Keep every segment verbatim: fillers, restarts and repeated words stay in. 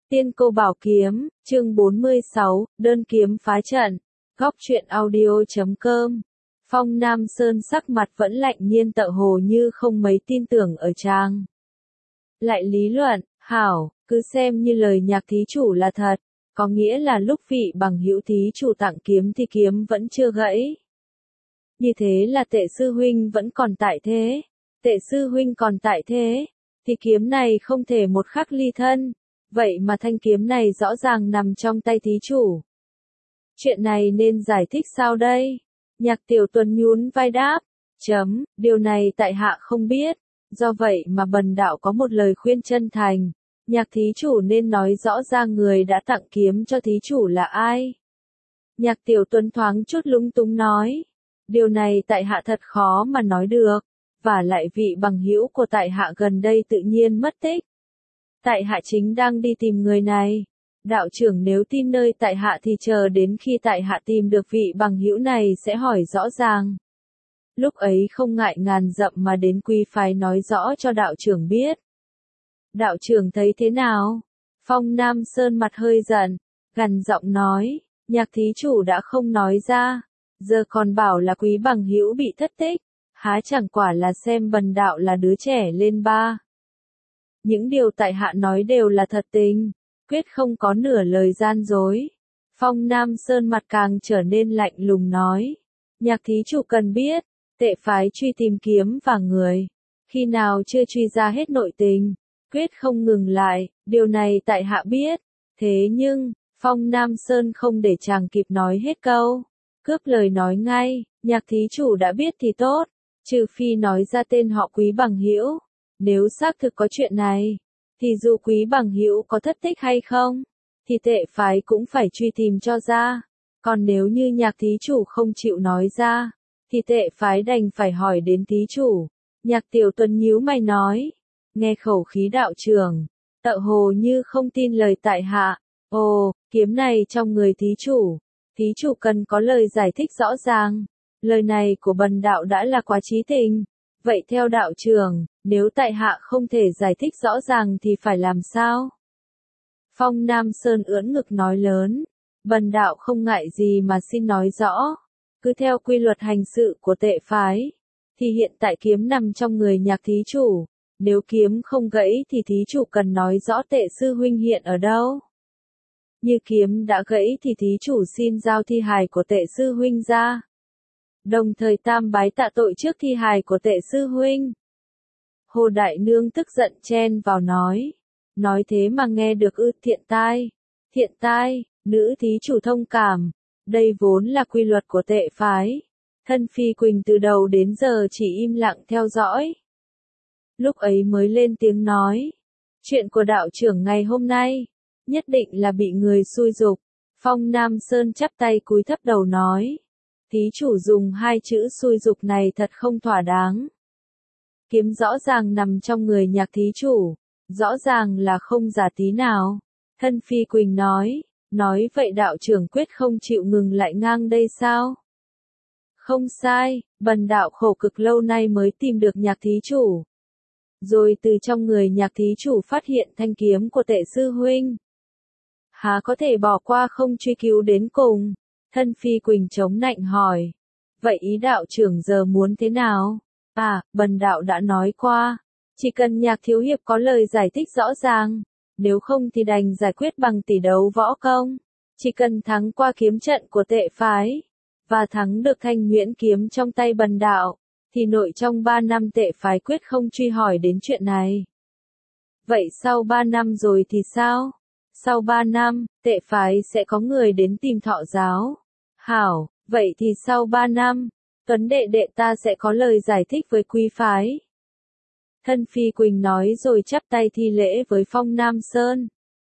Tiên Cô Bảo Kiếm, chương bốn mươi sáu, đơn kiếm phá trận. Góc truyện audio chấm com. Phong Nam Sơn sắc mặt vẫn lạnh nhiên tựa hồ như không mấy tin tưởng ở Trang. Lại lý luận, hảo, cứ xem như lời nhạc thí chủ là thật, có nghĩa là lúc vị bằng hữu thí chủ tặng kiếm thì kiếm vẫn chưa gãy. Như thế là Tệ sư huynh vẫn còn tại thế, Tệ sư huynh còn tại thế, thì kiếm này không thể một khắc ly thân. Vậy mà thanh kiếm này rõ ràng nằm trong tay thí chủ. Chuyện này nên giải thích sao đây? Nhạc Tiểu Tuần nhún vai đáp. Chấm, điều này tại hạ không biết. Do vậy mà bần đạo có một lời khuyên chân thành. Nhạc thí chủ nên nói rõ ra người đã tặng kiếm cho thí chủ là ai. Nhạc Tiểu Tuần thoáng chút lúng túng nói. Điều này tại hạ thật khó mà nói được. Và lại vị bằng hữu của tại hạ gần đây tự nhiên mất tích. Tại hạ chính đang đi tìm người này. Đạo trưởng nếu tin nơi tại hạ thì chờ đến khi tại hạ tìm được vị bằng hữu này sẽ hỏi rõ ràng. Lúc ấy không ngại ngàn dặm mà đến quy phái nói rõ cho đạo trưởng biết. Đạo trưởng thấy thế nào? Phong Nam Sơn mặt hơi giận, gằn giọng nói, nhạc thí chủ đã không nói ra, giờ còn bảo là quý bằng hữu bị thất tích, há chẳng quả là xem bần đạo là đứa trẻ lên ba. Những điều tại hạ nói đều là thật tình, quyết không có nửa lời gian dối. Phong Nam Sơn mặt càng trở nên lạnh lùng nói. Nhạc thí chủ cần biết, Tệ phái truy tìm kiếm và người. Khi nào chưa truy ra hết nội tình, quyết không ngừng lại, điều này tại hạ biết. Thế nhưng, Phong Nam Sơn không để chàng kịp nói hết câu. Cướp lời nói ngay, nhạc thí chủ đã biết thì tốt, trừ phi nói ra tên họ quý bằng hữu. Nếu xác thực có chuyện này, thì dù quý bằng hữu có thất tích hay không, thì Tệ phái cũng phải truy tìm cho ra. Còn nếu như nhạc thí chủ không chịu nói ra, thì Tệ phái đành phải hỏi đến thí chủ. Nhạc Tiểu Tuần nhíu mày nói, nghe khẩu khí đạo trưởng, tựa hồ như không tin lời tại hạ. Ồ, kiếm này trong người thí chủ, thí chủ cần có lời giải thích rõ ràng. Lời này của bần đạo đã là quá chí tình. Vậy theo đạo trưởng, nếu tại hạ không thể giải thích rõ ràng thì phải làm sao? Phong Nam Sơn ưỡn ngực nói lớn, bần đạo không ngại gì mà xin nói rõ. Cứ theo quy luật hành sự của Tệ phái, thì hiện tại kiếm nằm trong người nhạc thí chủ. Nếu kiếm không gãy thì thí chủ cần nói rõ Tệ sư huynh hiện ở đâu. Như kiếm đã gãy thì thí chủ xin giao thi hài của Tệ sư huynh ra. Đồng thời tam bái tạ tội trước thi hài của Tệ sư huynh. Hồ Đại Nương tức giận chen vào nói. Nói thế mà nghe được ư? Thiện tai. Thiện tai, nữ thí chủ thông cảm. Đây vốn là quy luật của Tệ phái. Thân Phi Quỳnh từ đầu đến giờ chỉ im lặng theo dõi. Lúc ấy mới lên tiếng nói. Chuyện của đạo trưởng ngày hôm nay, nhất định là bị người xúi giục. Phong Nam Sơn chắp tay cúi thấp đầu nói. Thí chủ dùng hai chữ xúi giục này thật không thỏa đáng. Kiếm rõ ràng nằm trong người nhạc thí chủ, rõ ràng là không giả tí nào. Thân Phi Quỳnh nói, nói vậy đạo trưởng quyết không chịu ngừng lại ngang đây sao? Không sai, bần đạo khổ cực lâu nay mới tìm được nhạc thí chủ. Rồi từ trong người nhạc thí chủ phát hiện thanh kiếm của Tệ sư huynh. Há có thể bỏ qua không truy cứu đến cùng? Thân Phi Quỳnh chống nạnh hỏi. Vậy ý đạo trưởng giờ muốn thế nào? À, bần đạo đã nói qua. Chỉ cần nhạc thiếu hiệp có lời giải thích rõ ràng. Nếu không thì đành giải quyết bằng tỷ đấu võ công. Chỉ cần thắng qua kiếm trận của Tệ phái. Và thắng được thanh nhuyễn kiếm trong tay bần đạo. Thì nội trong ba năm Tệ phái quyết không truy hỏi đến chuyện này. Vậy sau ba năm rồi thì sao? Sau ba năm, Tệ phái sẽ có người đến tìm Thọ giáo. Hảo, vậy thì sau ba năm, Tuấn đệ đệ ta sẽ có lời giải thích với quý phái. Thân Phi Quỳnh nói rồi chắp tay thi lễ với Phong Nam Sơn.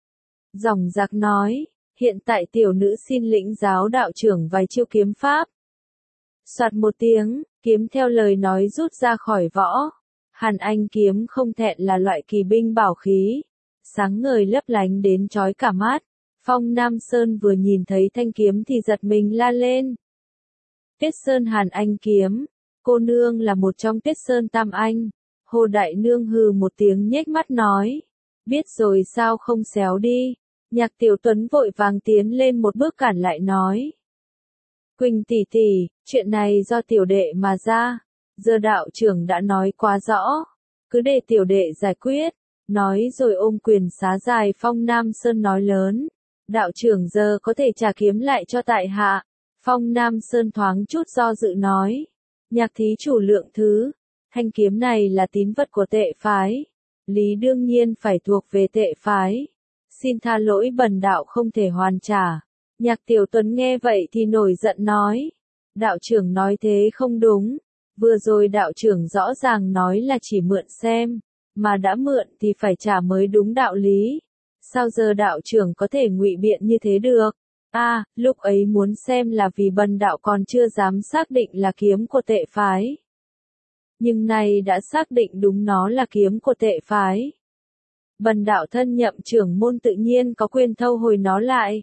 Dòng dạc nói, hiện tại tiểu nữ xin lĩnh giáo đạo trưởng vài chiêu kiếm pháp. Soạt một tiếng, kiếm theo lời nói rút ra khỏi võ. Hàn Anh kiếm không thẹn là loại kỳ binh bảo khí. Sáng ngời lấp lánh đến chói cả mắt. Phong Nam Sơn vừa nhìn thấy thanh kiếm thì giật mình la lên. Tiết Sơn Hàn Anh kiếm, cô nương là một trong Tiết Sơn Tam Anh. Hồ Đại Nương hừ một tiếng nhếch mắt nói. Biết rồi sao không xéo đi, Nhạc Tiểu Tuấn vội vàng tiến lên một bước cản lại nói. Quỳnh tỷ tỷ, chuyện này do tiểu đệ mà ra, giờ đạo trưởng đã nói quá rõ, cứ để tiểu đệ giải quyết, nói rồi ôm quyền xá dài Phong Nam Sơn nói lớn, đạo trưởng giờ có thể trả kiếm lại cho tại hạ. Phong Nam Sơn thoáng chút do dự nói, nhạc thí chủ lượng thứ, thanh kiếm này là tín vật của tệ phái, lý đương nhiên phải thuộc về tệ phái, xin tha lỗi bần đạo không thể hoàn trả. Nhạc Tiểu Tuấn nghe vậy thì nổi giận nói, đạo trưởng nói thế không đúng, vừa rồi đạo trưởng rõ ràng nói là chỉ mượn xem, mà đã mượn thì phải trả mới đúng đạo lý, sao giờ đạo trưởng có thể ngụy biện như thế được? A, à, lúc ấy muốn xem là vì bần đạo còn chưa dám xác định là kiếm của tệ phái. Nhưng nay đã xác định đúng nó là kiếm của tệ phái. Bần đạo thân nhậm trưởng môn tự nhiên có quyền thâu hồi nó lại.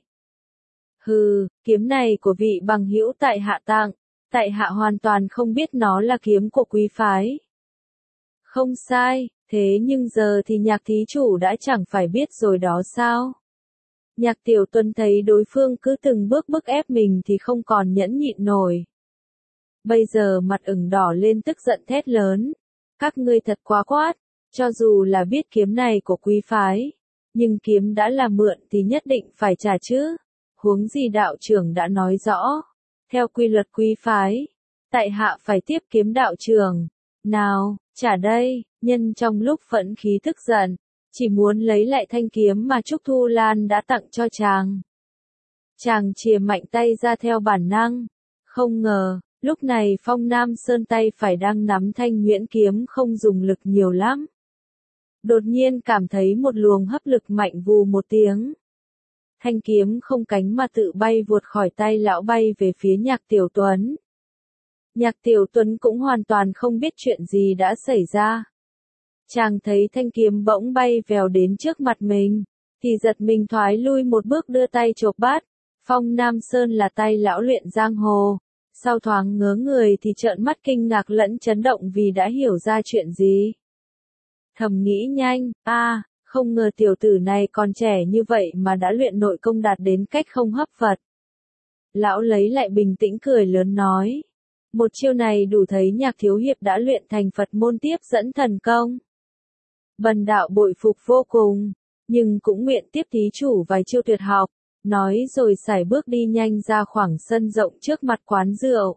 Hừ, kiếm này của vị bằng hữu tại hạ tặng, tại hạ hoàn toàn không biết nó là kiếm của quý phái. Không sai, thế nhưng giờ thì nhạc thí chủ đã chẳng phải biết rồi đó sao? Nhạc Tiểu Tuấn thấy đối phương cứ từng bước bức ép mình thì không còn nhẫn nhịn nổi. Bây giờ mặt ửng đỏ lên tức giận thét lớn. Các ngươi thật quá quát, cho dù là biết kiếm này của quý phái, nhưng kiếm đã là mượn thì nhất định phải trả chứ. Huống gì đạo trưởng đã nói rõ, theo quy luật quý phái, tại hạ phải tiếp kiếm đạo trưởng. Nào, trả đây, nhân trong lúc phẫn khí tức giận, chỉ muốn lấy lại thanh kiếm mà Trúc Thu Lan đã tặng cho chàng. Chàng chìa mạnh tay ra theo bản năng, không ngờ, lúc này Phong Nam Sơn tay phải đang nắm thanh nhuyễn kiếm không dùng lực nhiều lắm. Đột nhiên cảm thấy một luồng hấp lực mạnh vù một tiếng. Thanh kiếm không cánh mà tự bay vụt khỏi tay lão bay về phía Nhạc Tiểu Tuấn. Nhạc Tiểu Tuấn cũng hoàn toàn không biết chuyện gì đã xảy ra. Chàng thấy thanh kiếm bỗng bay vèo đến trước mặt mình, thì giật mình thoái lui một bước đưa tay chộp bắt. Phong Nam Sơn là tay lão luyện giang hồ. Sau thoáng ngớ người thì trợn mắt kinh ngạc lẫn chấn động vì đã hiểu ra chuyện gì. Thầm nghĩ nhanh, a, à, không ngờ tiểu tử này còn trẻ như vậy mà đã luyện nội công đạt đến cách không hấp Phật. Lão lấy lại bình tĩnh cười lớn nói. Một chiêu này đủ thấy Nhạc thiếu hiệp đã luyện thành Phật môn tiếp dẫn thần công. Bần đạo bội phục vô cùng, nhưng cũng nguyện tiếp thí chủ vài chiêu tuyệt học, nói rồi sải bước đi nhanh ra khoảng sân rộng trước mặt quán rượu.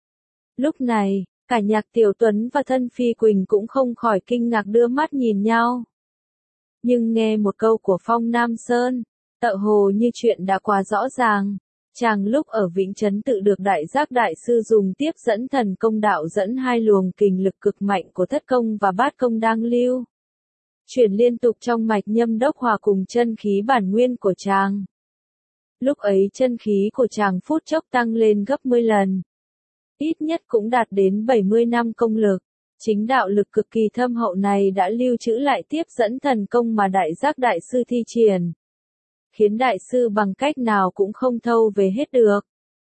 Lúc này, cả Nhạc Tiểu Tuấn và Thân Phi Quỳnh cũng không khỏi kinh ngạc đưa mắt nhìn nhau. Nhưng nghe một câu của Phong Nam Sơn, tựa hồ như chuyện đã quá rõ ràng. Chàng lúc ở Vĩnh Trấn tự được Đại Giác Đại Sư dùng tiếp dẫn thần công đạo dẫn hai luồng kình lực cực mạnh của thất công và bát công đang lưu. Chuyển liên tục trong mạch nhâm đốc hòa cùng chân khí bản nguyên của chàng. Lúc ấy chân khí của chàng phút chốc tăng lên gấp mười lần. Ít nhất cũng đạt đến bảy mươi năm công lực. Chính đạo lực cực kỳ thâm hậu này đã lưu trữ lại tiếp dẫn thần công mà Đại Giác Đại Sư thi triển. Khiến Đại Sư bằng cách nào cũng không thâu về hết được.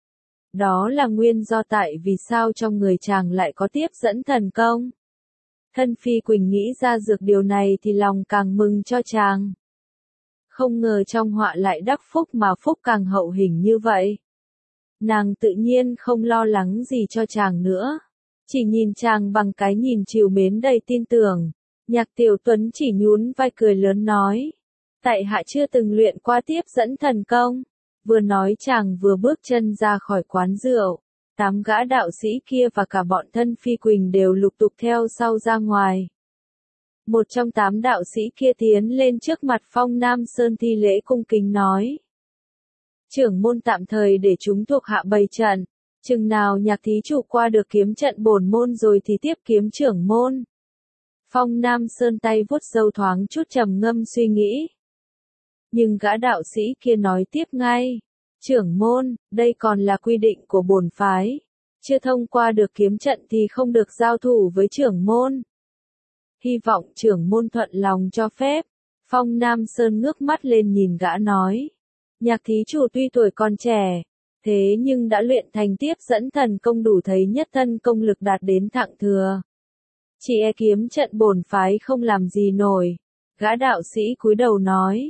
Đó là nguyên do tại vì sao trong người chàng lại có tiếp dẫn thần công. Thân Phi Quỳnh nghĩ ra dược điều này thì lòng càng mừng cho chàng. Không ngờ trong họa lại đắc phúc mà phúc càng hậu hình như vậy. Nàng tự nhiên không lo lắng gì cho chàng nữa. Chỉ nhìn chàng bằng cái nhìn trìu mến đầy tin tưởng. Nhạc Tiểu Tuấn chỉ nhún vai cười lớn nói. Tại hạ chưa từng luyện qua tiếp dẫn thần công. Vừa nói chàng vừa bước chân ra khỏi quán rượu. Tám gã đạo sĩ kia và cả bọn Thân Phi Quỳnh đều lục tục theo sau ra ngoài. Một trong tám đạo sĩ kia tiến lên trước mặt Phong Nam Sơn thi lễ cung kính nói. Trưởng môn tạm thời để chúng thuộc hạ bày trận. Chừng nào Nhạc thí chủ qua được kiếm trận bổn môn rồi thì tiếp kiếm trưởng môn. Phong Nam Sơn tay vuốt râu thoáng chút trầm ngâm suy nghĩ. Nhưng gã đạo sĩ kia nói tiếp ngay. Trưởng môn, đây còn là quy định của bổn phái. Chưa thông qua được kiếm trận thì không được giao thủ với trưởng môn. Hy vọng trưởng môn thuận lòng cho phép. Phong Nam Sơn ngước mắt lên nhìn gã nói. Nhạc thí chủ tuy tuổi còn trẻ, thế nhưng đã luyện thành tiếp dẫn thần công đủ thấy nhất thân công lực đạt đến thặng thừa. Chỉ e kiếm trận bổn phái không làm gì nổi. Gã đạo sĩ cúi đầu nói.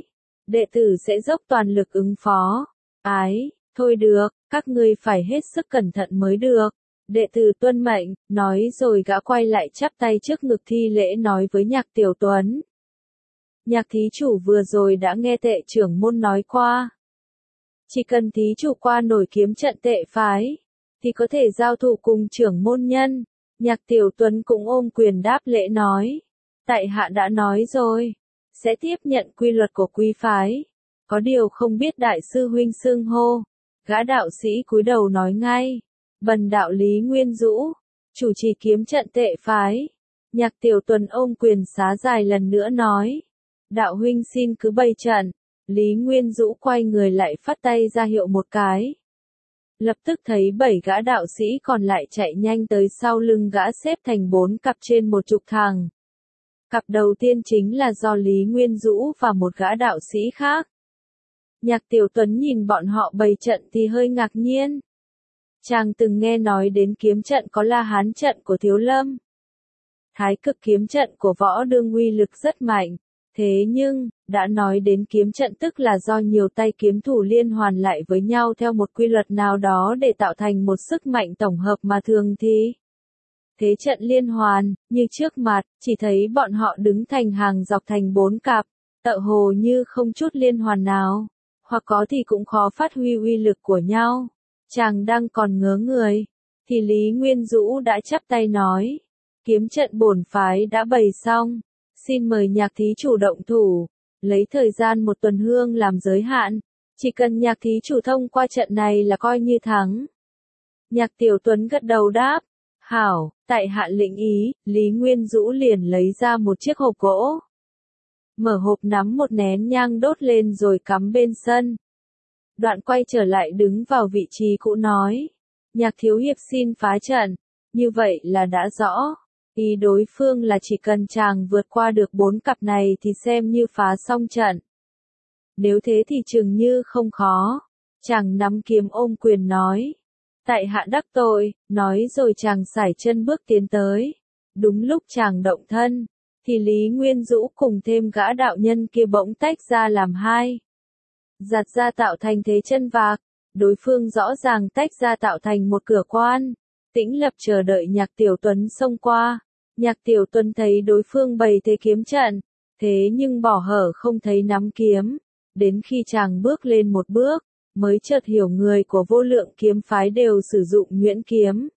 đệ tử sẽ dốc toàn lực ứng phó. Ái, thôi được, các ngươi phải hết sức cẩn thận mới được. Đệ tử tuân mệnh, nói rồi gã quay lại chắp tay trước ngực thi lễ nói với Nhạc Tiểu Tuấn. Nhạc thí chủ vừa rồi đã nghe Tệ trưởng môn nói qua. Chỉ cần thí chủ qua nổi kiếm trận Tệ phái, thì có thể giao thủ cùng trưởng môn nhân. Nhạc Tiểu Tuấn cũng ôm quyền đáp lễ nói. Tại hạ đã nói rồi, sẽ tiếp nhận quy luật của quý phái. Có điều không biết đại sư huynh xưng hô. Gã đạo sĩ cúi đầu nói ngay. Bần đạo Lý Nguyên Dũ, chủ trì kiếm trận Tệ phái. Nhạc Tiểu Tuấn ôm quyền xá dài lần nữa nói. Đạo huynh xin cứ bày trận. Lý Nguyên Dũ quay người lại phát tay ra hiệu một cái. Lập tức thấy bảy gã đạo sĩ còn lại chạy nhanh tới sau lưng gã xếp thành bốn cặp trên một trục thằng. Cặp đầu tiên chính là do Lý Nguyên Dũ và một gã đạo sĩ khác. Nhạc Tiểu Tuấn nhìn bọn họ bày trận thì hơi ngạc nhiên. Chàng từng nghe nói đến kiếm trận có La Hán trận của Thiếu Lâm. Thái cực kiếm trận của Võ Đương uy lực rất mạnh. Thế nhưng, đã nói đến kiếm trận tức là do nhiều tay kiếm thủ liên hoàn lại với nhau theo một quy luật nào đó để tạo thành một sức mạnh tổng hợp mà thường thì. Thế trận liên hoàn, như trước mặt, chỉ thấy bọn họ đứng thành hàng dọc thành bốn cặp, tựa hồ như không chút liên hoàn nào, hoặc có thì cũng khó phát huy uy lực của nhau. Chàng đang còn ngớ người, thì Lý Nguyên Dũ đã chắp tay nói, kiếm trận bổn phái đã bày xong. Xin mời Nhạc thí chủ động thủ, lấy thời gian một tuần hương làm giới hạn, chỉ cần Nhạc thí chủ thông qua trận này là coi như thắng. Nhạc Tiểu Tuấn gật đầu đáp, hảo, tại hạ lĩnh ý. Lý Nguyên Dũ liền lấy ra một chiếc hộp gỗ. Mở hộp nắm một nén nhang đốt lên rồi cắm bên sân. Đoạn quay trở lại đứng vào vị trí cũ nói, Nhạc thiếu hiệp xin phá trận, như vậy là đã rõ. Ý đối phương là chỉ cần chàng vượt qua được bốn cặp này thì xem như phá xong trận. Nếu thế thì chừng như không khó. Chàng nắm kiếm ôm quyền nói. Tại hạ đắc tội, nói rồi chàng sải chân bước tiến tới. Đúng lúc chàng động thân, thì Lý Nguyên Dũ cùng thêm gã đạo nhân kia bỗng tách ra làm hai. Giặt ra tạo thành thế chân vạc, đối phương rõ ràng tách ra tạo thành một cửa quan. Tĩnh lập chờ đợi Nhạc Tiểu Tuấn xông qua. Nhạc Tiểu Tuấn thấy đối phương bày thế kiếm trận, thế nhưng bỏ hở không thấy nắm kiếm. Đến khi chàng bước lên một bước, mới chợt hiểu người của Vô Lượng kiếm phái đều sử dụng nhuyễn kiếm.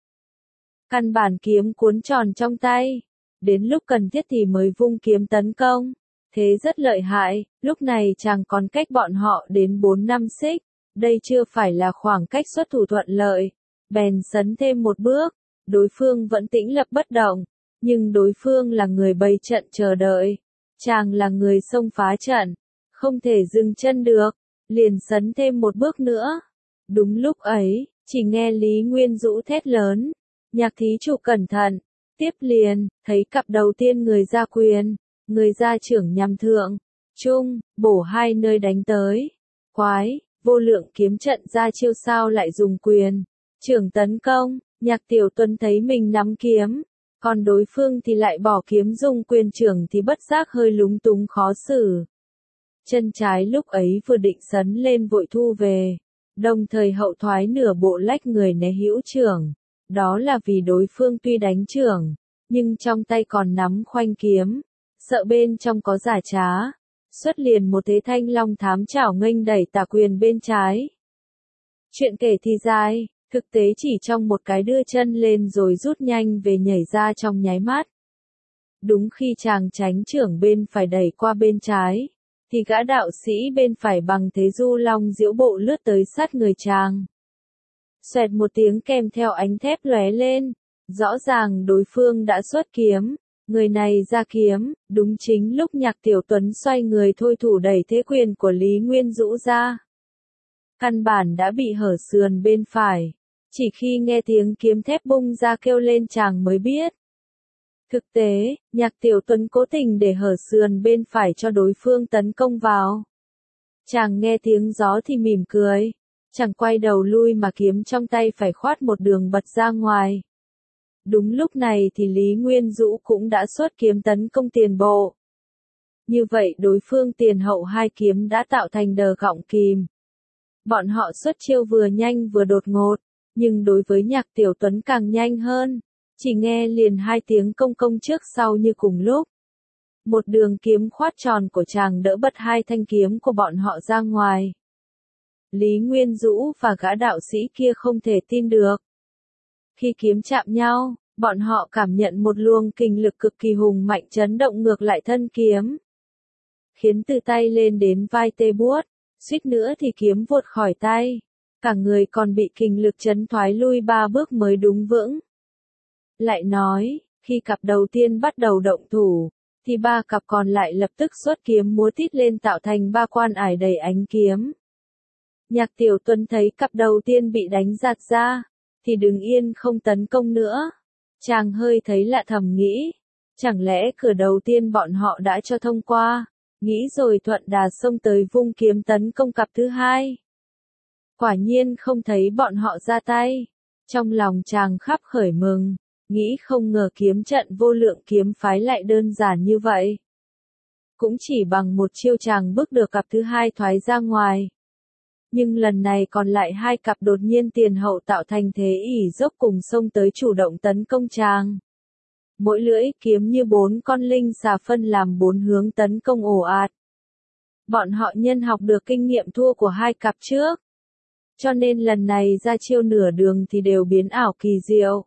Căn bản kiếm cuốn tròn trong tay, đến lúc cần thiết thì mới vung kiếm tấn công. Thế rất lợi hại, lúc này chàng còn cách bọn họ đến bốn năm xích, đây chưa phải là khoảng cách xuất thủ thuận lợi. Bèn sấn thêm một bước, đối phương vẫn tĩnh lập bất động. Nhưng đối phương là người bày trận chờ đợi, chàng là người xông phá trận, không thể dừng chân được, liền sấn thêm một bước nữa. Đúng lúc ấy, chỉ nghe Lý Nguyên Dũ thét lớn, Nhạc thí chủ cẩn thận, tiếp liền, thấy cặp đầu tiên người ra quyền, người ra trưởng nhằm thượng, trung, bổ hai nơi đánh tới. Quái, Vô Lượng kiếm trận ra chiêu sao lại dùng quyền, trưởng tấn công. Nhạc Tiểu Tuấn thấy mình nắm kiếm. Còn đối phương thì lại bỏ kiếm dùng quyền trưởng thì bất giác hơi lúng túng khó xử. Chân trái lúc ấy vừa định sấn lên vội thu về, đồng thời hậu thoái nửa bộ lách người né hữu trưởng. Đó là vì đối phương tuy đánh trưởng, nhưng trong tay còn nắm khoanh kiếm, sợ bên trong có giả trá. Xuất liền một thế thanh long thám chảo nghênh đẩy tà quyền bên trái. Chuyện kể thì dài. Thực tế chỉ trong một cái đưa chân lên rồi rút nhanh về nhảy ra trong nháy mắt. Đúng khi chàng tránh trưởng bên phải đẩy qua bên trái, thì gã đạo sĩ bên phải bằng thế du long diễu bộ lướt tới sát người chàng. Xoẹt một tiếng kèm theo ánh thép lóe lên, rõ ràng đối phương đã xuất kiếm, người này ra kiếm, đúng chính lúc Nhạc Tiểu Tuấn xoay người thôi thủ đẩy thế quyền của Lý Nguyên Dũ ra. Căn bản đã bị hở sườn bên phải. Chỉ khi nghe tiếng kiếm thép bung ra kêu lên chàng mới biết. Thực tế, Nhạc Tiểu Tuấn cố tình để hở sườn bên phải cho đối phương tấn công vào. Chàng nghe tiếng gió thì mỉm cười. Chàng quay đầu lui mà kiếm trong tay phải khoát một đường bật ra ngoài. Đúng lúc này thì Lý Nguyên Dũ cũng đã xuất kiếm tấn công tiền bộ. Như vậy đối phương tiền hậu hai kiếm đã tạo thành đờ gọng kìm. Bọn họ xuất chiêu vừa nhanh vừa đột ngột, nhưng đối với Nhạc Tiểu Tuấn càng nhanh hơn. Chỉ nghe liền hai tiếng công công trước sau như cùng lúc. Một đường kiếm khoát tròn của chàng đỡ bật hai thanh kiếm của bọn họ ra ngoài. Lý Nguyên Dũ và gã đạo sĩ kia không thể tin được. Khi kiếm chạm nhau, bọn họ cảm nhận một luồng kình lực cực kỳ hùng mạnh chấn động ngược lại thân kiếm. Khiến từ tay lên đến vai tê buốt, suýt nữa thì kiếm vụt khỏi tay. Cả người còn bị kình lực chấn thoái lui ba bước mới đúng vững. Lại nói, khi cặp đầu tiên bắt đầu động thủ, thì ba cặp còn lại lập tức xuất kiếm múa tít lên tạo thành ba quan ải đầy ánh kiếm. Nhạc Tiểu Tuấn thấy cặp đầu tiên bị đánh giạt ra, thì đứng yên không tấn công nữa. Chàng hơi thấy lạ thầm nghĩ, chẳng lẽ cửa đầu tiên bọn họ đã cho thông qua, nghĩ rồi thuận đà xông tới vung kiếm tấn công cặp thứ hai. Quả nhiên không thấy bọn họ ra tay, trong lòng chàng khắp khởi mừng, nghĩ không ngờ kiếm trận vô lượng kiếm phái lại đơn giản như vậy. Cũng chỉ bằng một chiêu chàng bước được cặp thứ hai thoái ra ngoài. Nhưng lần này còn lại hai cặp đột nhiên tiền hậu tạo thành thế ỉ dốc cùng xông tới chủ động tấn công chàng. Mỗi lưỡi kiếm như bốn con linh xà phân làm bốn hướng tấn công ồ ạt. Bọn họ nhân học được kinh nghiệm thua của hai cặp trước. Cho nên lần này ra chiêu nửa đường thì đều biến ảo kỳ diệu.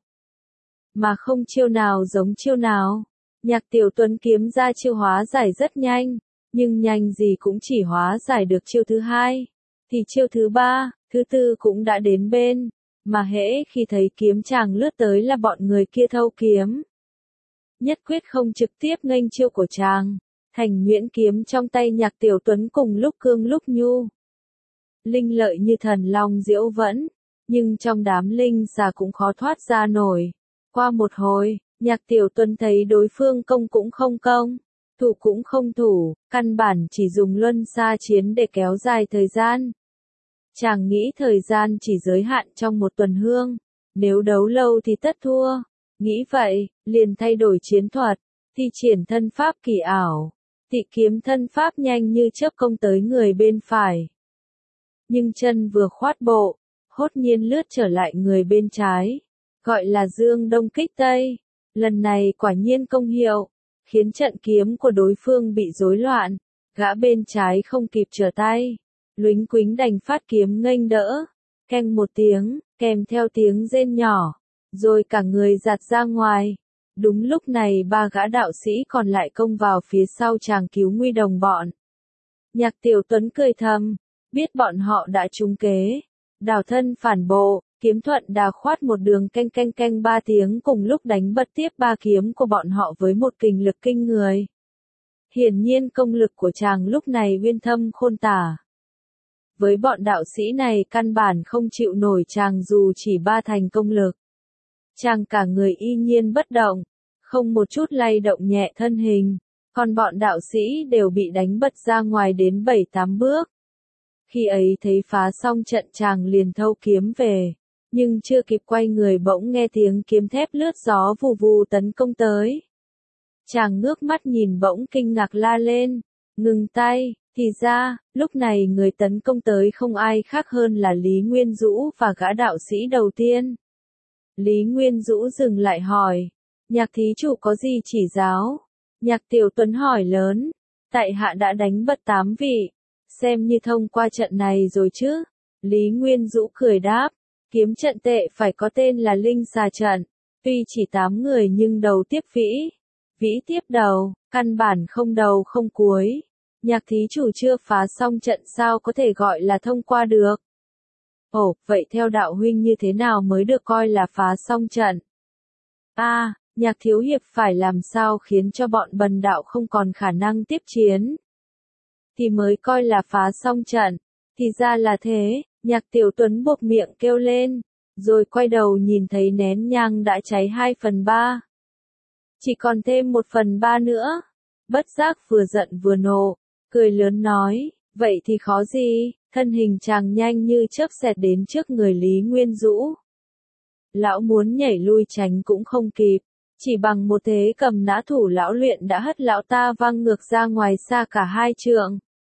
Mà không chiêu nào giống chiêu nào. Nhạc Tiểu Tuấn kiếm ra chiêu hóa giải rất nhanh, nhưng nhanh gì cũng chỉ hóa giải được chiêu thứ hai. Thì chiêu thứ ba, thứ tư cũng đã đến bên, mà hễ khi thấy kiếm chàng lướt tới là bọn người kia thâu kiếm. Nhất quyết không trực tiếp nghênh chiêu của chàng, thành nhuyễn kiếm trong tay Nhạc Tiểu Tuấn cùng lúc cương lúc nhu. Linh lợi như thần long diễu vẫn, nhưng trong đám linh xà cũng khó thoát ra nổi. Qua một hồi, Nhạc Tiểu Tuấn thấy đối phương công cũng không công, thủ cũng không thủ, căn bản chỉ dùng luân xa chiến để kéo dài thời gian. Chàng nghĩ thời gian chỉ giới hạn trong một tuần hương, nếu đấu lâu thì tất thua. Nghĩ vậy, liền thay đổi chiến thuật, thi triển thân pháp kỳ ảo, tị kiếm thân pháp nhanh như chớp công tới người bên phải. Nhưng chân vừa khoát bộ, hốt nhiên lướt trở lại người bên trái, gọi là dương đông kích tây. Lần này quả nhiên công hiệu, khiến trận kiếm của đối phương bị rối loạn, gã bên trái không kịp trở tay. Luính quính đành phát kiếm nghênh đỡ, keng một tiếng, kèm theo tiếng rên nhỏ, rồi cả người giạt ra ngoài. Đúng lúc này ba gã đạo sĩ còn lại công vào phía sau chàng cứu nguy đồng bọn. Nhạc Tiểu Tuấn cười thầm, biết bọn họ đã trúng kế, đào thân phản bộ, kiếm thuận đà khoát một đường canh canh canh ba tiếng cùng lúc đánh bật tiếp ba kiếm của bọn họ với một kình lực kinh người. Hiển nhiên công lực của chàng lúc này uyên thâm khôn tả. Với bọn đạo sĩ này căn bản không chịu nổi chàng dù chỉ ba thành công lực. Chàng cả người y nhiên bất động, không một chút lay động nhẹ thân hình, còn bọn đạo sĩ đều bị đánh bật ra ngoài đến bảy tám bước. Khi ấy thấy phá xong trận chàng liền thâu kiếm về, nhưng chưa kịp quay người bỗng nghe tiếng kiếm thép lướt gió vù vù tấn công tới. Chàng ngước mắt nhìn bỗng kinh ngạc la lên, ngừng tay. Thì ra, lúc này người tấn công tới không ai khác hơn là Lý Nguyên Dũ và gã đạo sĩ đầu tiên. Lý Nguyên Dũ dừng lại hỏi, Nhạc thí chủ có gì chỉ giáo? Nhạc Tiểu Tuấn hỏi lớn, tại hạ đã đánh bật tám vị, xem như thông qua trận này rồi chứ? Lý Nguyên Dũ cười đáp, kiếm trận tệ phải có tên là Linh Xà trận, tuy chỉ tám người nhưng đầu tiếp vĩ, vĩ tiếp đầu, căn bản không đầu không cuối. Nhạc thí chủ chưa phá xong trận sao có thể gọi là thông qua được? Ồ, vậy theo đạo huynh như thế nào mới được coi là phá xong trận? A, à, Nhạc thiếu hiệp phải làm sao khiến cho bọn bần đạo không còn khả năng tiếp chiến? Thì mới coi là phá xong trận. Thì ra là thế, Nhạc Tiểu Tuấn buộc miệng kêu lên, rồi quay đầu nhìn thấy nén nhang đã cháy hai phần ba. Chỉ còn thêm một phần ba nữa. Bất giác vừa giận vừa nộ. Cười lớn nói, vậy thì khó gì, thân hình chàng nhanh như chớp xẹt đến trước người Lý Nguyên Dũ. Lão muốn nhảy lui tránh cũng không kịp, Chỉ bằng một thế cầm nã thủ lão luyện đã hất lão ta văng ngược ra ngoài xa cả hai trượng.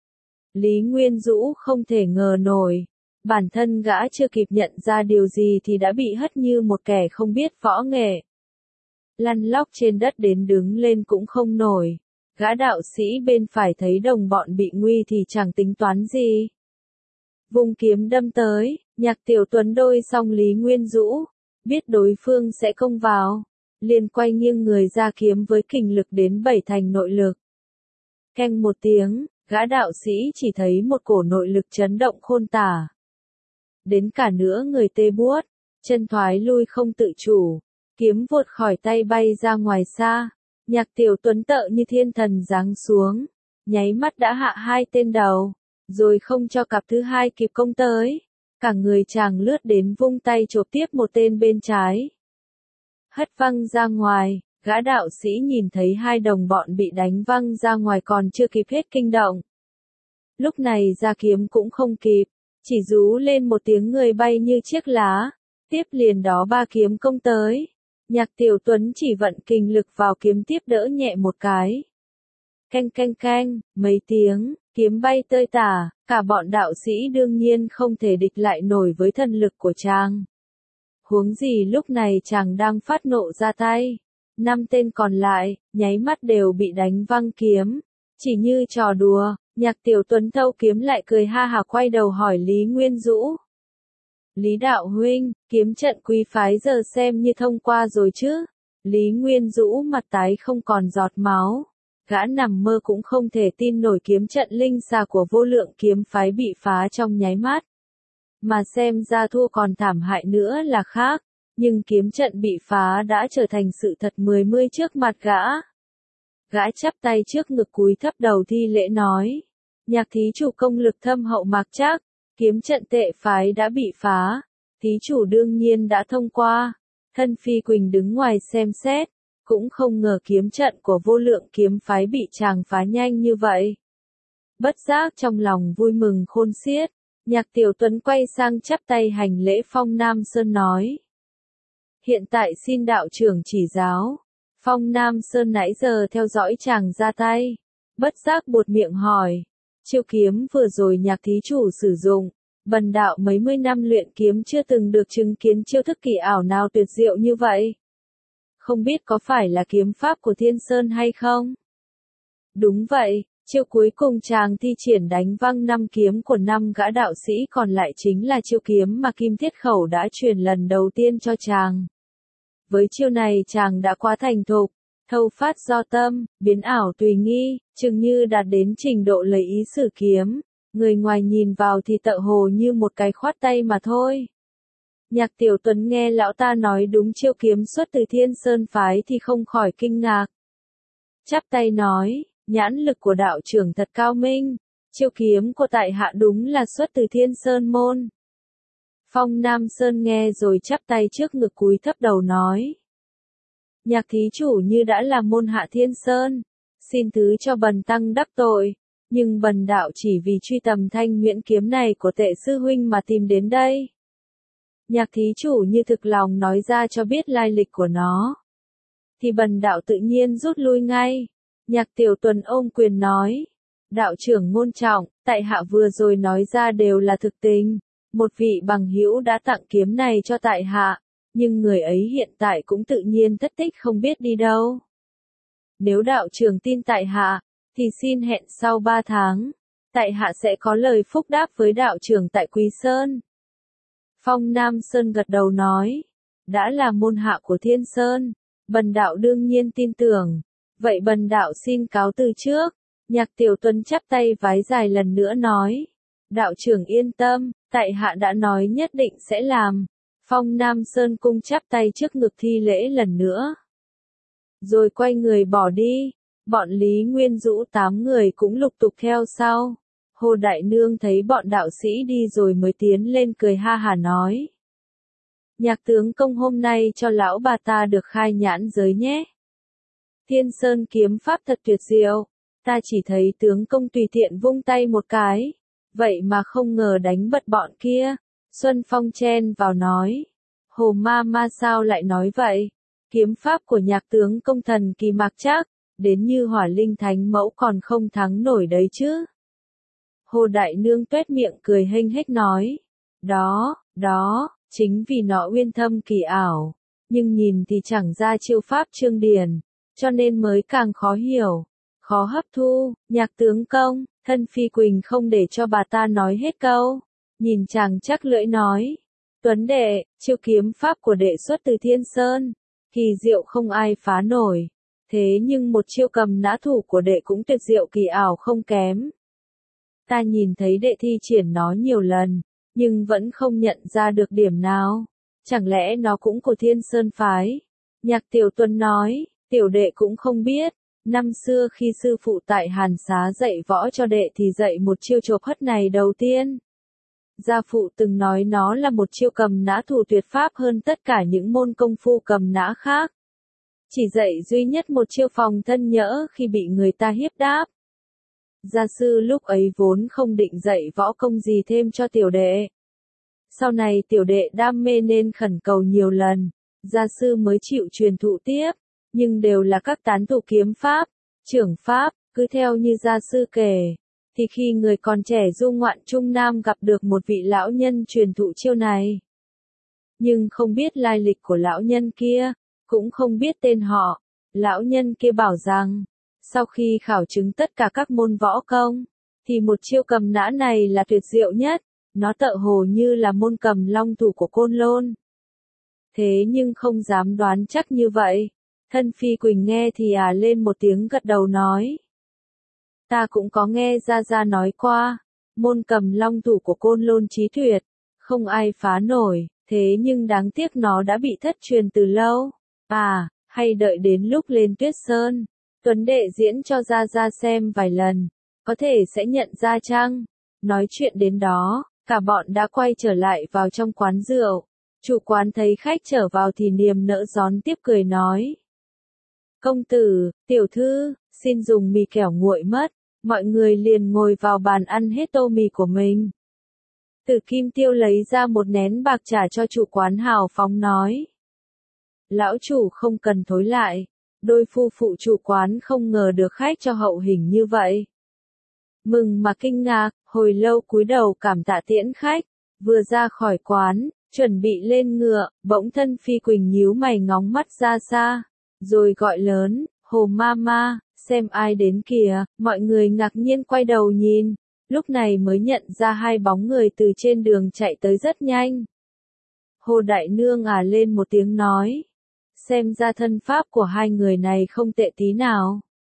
Lý Nguyên Dũ không thể ngờ nổi. Bản thân gã chưa kịp nhận ra điều gì thì đã bị hất như một kẻ không biết võ nghệ. Lăn lóc trên đất đến đứng lên cũng không nổi. Gã đạo sĩ bên phải thấy đồng bọn bị nguy thì chẳng tính toán gì. Vung kiếm đâm tới, Nhạc Tiểu Tuấn đôi xong Lý Nguyên Dũ, biết đối phương sẽ công vào, liền quay nghiêng người ra kiếm với kình lực đến bảy thành nội lực. Keng một tiếng, gã đạo sĩ chỉ thấy một cổ nội lực chấn động khôn tả. Đến cả nửa người tê buốt, chân thoái lui không tự chủ, kiếm vụt khỏi tay bay ra ngoài xa. Nhạc Tiểu Tuấn tợ như thiên thần giáng xuống, nháy mắt đã hạ hai tên đầu, rồi không cho cặp thứ hai kịp công tới. Cả người chàng lướt đến vung tay chộp tiếp một tên bên trái. Hất văng ra ngoài, gã đạo sĩ nhìn thấy hai đồng bọn bị đánh văng ra ngoài còn chưa kịp hết kinh động. Lúc này ra kiếm cũng không kịp, chỉ rú lên một tiếng người bay như chiếc lá, tiếp liền đó ba kiếm công tới. Nhạc Tiểu Tuấn chỉ vận kình lực vào kiếm tiếp đỡ nhẹ một cái. Canh canh canh, mấy tiếng, kiếm bay tơi tả, cả bọn đạo sĩ đương nhiên không thể địch lại nổi với thần lực của chàng. Huống gì lúc này chàng đang phát nộ ra tay. Năm tên còn lại, nháy mắt đều bị đánh văng kiếm. Chỉ như trò đùa, Nhạc Tiểu Tuấn thâu kiếm lại cười ha hả quay đầu hỏi Lý Nguyên Dũ. Lý đạo huynh, kiếm trận quý phái giờ xem như thông qua rồi chứ? Lý Nguyên Dũ mặt tái không còn giọt máu. Gã nằm mơ cũng không thể tin nổi kiếm trận linh xà của vô lượng kiếm phái bị phá trong nháy mắt. Mà xem ra thua còn thảm hại nữa là khác, nhưng kiếm trận bị phá đã trở thành sự thật mười mươi trước mặt gã. Gã chắp tay trước ngực cúi thấp đầu thi lễ nói, Nhạc thí chủ công lực thâm hậu mạc trác, kiếm trận tệ phái đã bị phá, thí chủ đương nhiên đã thông qua. Thân Phi Quỳnh đứng ngoài xem xét, cũng không ngờ kiếm trận của vô lượng kiếm phái bị chàng phá nhanh như vậy. Bất giác trong lòng vui mừng khôn xiết, Nhạc Tiểu Tuấn quay sang chắp tay hành lễ Phong Nam Sơn nói. Hiện tại xin đạo trưởng chỉ giáo. Phong Nam Sơn nãy giờ theo dõi chàng ra tay, bất giác buột miệng hỏi. Chiêu kiếm vừa rồi Nhạc thí chủ sử dụng, bần đạo mấy mươi năm luyện kiếm chưa từng được chứng kiến chiêu thức kỳ ảo nào tuyệt diệu như vậy. Không biết có phải là kiếm pháp của Thiên Sơn hay không? Đúng vậy, chiêu cuối cùng chàng thi triển đánh văng năm kiếm của năm gã đạo sĩ còn lại chính là chiêu kiếm mà Kim Thiết Khẩu đã truyền lần đầu tiên cho chàng. Với chiêu này chàng đã quá thành thục, thâu phát do tâm, biến ảo tùy nghi, chừng như đạt đến trình độ lấy ý sử kiếm. Người ngoài nhìn vào thì tựa hồ như một cái khoát tay mà thôi. Nhạc Tiểu Tuấn nghe lão ta nói đúng chiêu kiếm xuất từ Thiên Sơn phái thì không khỏi kinh ngạc. Chắp tay nói, nhãn lực của đạo trưởng thật cao minh, chiêu kiếm của tại hạ đúng là xuất từ Thiên Sơn môn. Phong Nam Sơn nghe rồi chắp tay trước ngực cúi thấp đầu nói. Nhạc thí chủ như đã là môn hạ Thiên Sơn, xin thứ cho bần tăng đắc tội, nhưng bần đạo chỉ vì truy tầm thanh nhuyễn kiếm này của Tệ sư huynh mà tìm đến đây. Nhạc thí chủ như thực lòng nói ra cho biết lai lịch của nó, thì bần đạo tự nhiên rút lui ngay. Nhạc Tiểu Tuấn ôm quyền nói, đạo trưởng ngôn trọng, tại hạ vừa rồi nói ra đều là thực tình. Một vị bằng hữu đã tặng kiếm này cho tại hạ, nhưng người ấy hiện tại cũng tự nhiên thất tích không biết đi đâu. Nếu đạo trưởng tin tại hạ, thì xin hẹn sau ba tháng, tại hạ sẽ có lời phúc đáp với đạo trưởng tại Quý Sơn. Phong Nam Sơn gật đầu nói, đã là môn hạ của Thiên Sơn, bần đạo đương nhiên tin tưởng, vậy bần đạo xin cáo từ trước. Nhạc Tiểu Tuấn chắp tay vái dài lần nữa nói, đạo trưởng yên tâm, tại hạ đã nói nhất định sẽ làm. Phong Nam Sơn cung chắp tay trước ngực thi lễ lần nữa, rồi quay người bỏ đi. Bọn Lý Nguyên Dũ tám người cũng lục tục theo sau. Hồ Đại Nương thấy bọn đạo sĩ đi rồi mới tiến lên cười ha hả nói. Nhạc tướng công hôm nay cho lão bà ta được khai nhãn giới nhé. Thiên Sơn kiếm pháp thật tuyệt diệu, ta chỉ thấy tướng công tùy tiện vung tay một cái, vậy mà không ngờ đánh bật bọn kia. Xuân Phong chen vào nói. Hồ ma ma sao lại nói vậy? Kiếm pháp của nhạc tướng công thần kỳ mạc trác, đến như hỏa linh thánh mẫu còn không thắng nổi đấy chứ. Hồ Đại Nương tuét miệng cười hênh hếch nói. Đó, đó, chính vì nó uyên thâm kỳ ảo, nhưng nhìn thì chẳng ra chiêu pháp trương điển, cho nên mới càng khó hiểu, khó hấp thu. Nhạc tướng công, thân Phi Quỳnh không để cho bà ta nói hết câu, nhìn chàng chắc lưỡi nói. Tuấn đệ, chiêu kiếm pháp của đệ xuất từ Thiên Sơn, kỳ diệu không ai phá nổi, thế nhưng một chiêu cầm nã thủ của đệ cũng tuyệt diệu kỳ ảo không kém. Ta nhìn thấy đệ thi triển nó nhiều lần, nhưng vẫn không nhận ra được điểm nào. Chẳng lẽ nó cũng của Thiên Sơn phái? Nhạc Tiểu Tuấn nói, tiểu đệ cũng không biết. Năm xưa khi sư phụ tại Hàn Xá dạy võ cho đệ thì dạy một chiêu chộp hất này đầu tiên. Gia phụ từng nói nó là một chiêu cầm nã thủ tuyệt pháp hơn tất cả những môn công phu cầm nã khác. Chỉ dạy duy nhất một chiêu phòng thân nhỡ khi bị người ta hiếp đáp. Gia sư lúc ấy vốn không định dạy võ công gì thêm cho tiểu đệ. Sau này tiểu đệ đam mê nên khẩn cầu nhiều lần, gia sư mới chịu truyền thụ tiếp, nhưng đều là các tán thủ kiếm pháp, trưởng pháp, cứ theo như gia sư kể. Thì khi người còn trẻ du ngoạn Trung Nam gặp được một vị lão nhân truyền thụ chiêu này. Nhưng không biết lai lịch của lão nhân kia, cũng không biết tên họ, lão nhân kia bảo rằng, sau khi khảo chứng tất cả các môn võ công, thì một chiêu cầm nã này là tuyệt diệu nhất, nó tựa hồ như là môn cầm long thủ của Côn Lôn. Thế nhưng không dám đoán chắc như vậy, thân Phi Quỳnh nghe thì à lên một tiếng gật đầu nói. Ta cũng có nghe Gia Gia nói qua, môn cầm long thủ của Côn Lôn chí tuyệt, không ai phá nổi, thế nhưng đáng tiếc nó đã bị thất truyền từ lâu. À, hay đợi đến lúc lên Tuyết Sơn, Tuấn đệ diễn cho Gia Gia xem vài lần, có thể sẽ nhận ra chăng? Nói chuyện đến đó, cả bọn đã quay trở lại vào trong quán rượu. Chủ quán thấy khách trở vào thì niềm nở gión tiếp cười nói. Công tử, tiểu thư, xin dùng mì kẻo nguội mất. Mọi người liền ngồi vào bàn ăn hết tô mì của mình. Từ Kim Tiêu lấy ra một nén bạc trả cho chủ quán hào phóng nói. Lão chủ không cần thối lại, đôi phu phụ chủ quán không ngờ được khách cho hậu hĩnh như vậy. Mừng mà kinh ngạc, hồi lâu cúi đầu cảm tạ tiễn khách, vừa ra khỏi quán, chuẩn bị lên ngựa, bỗng thân Phi Quỳnh nhíu mày ngóng mắt ra xa, rồi gọi lớn, Hồ Mama. Xem ai đến kìa, mọi người ngạc nhiên quay đầu nhìn, lúc này mới nhận ra hai bóng người từ trên đường chạy tới rất nhanh. Hồ Đại Nương à lên một tiếng nói, xem ra thân pháp của hai người này không tệ tí nào.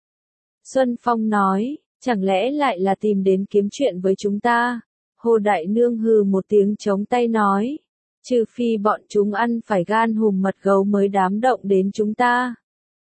Xuân Phong nói, chẳng lẽ lại là tìm đến kiếm chuyện với chúng ta? Hồ Đại Nương hừ một tiếng chống tay nói, trừ phi bọn chúng ăn phải gan hùm mật gấu mới dám động đến chúng ta.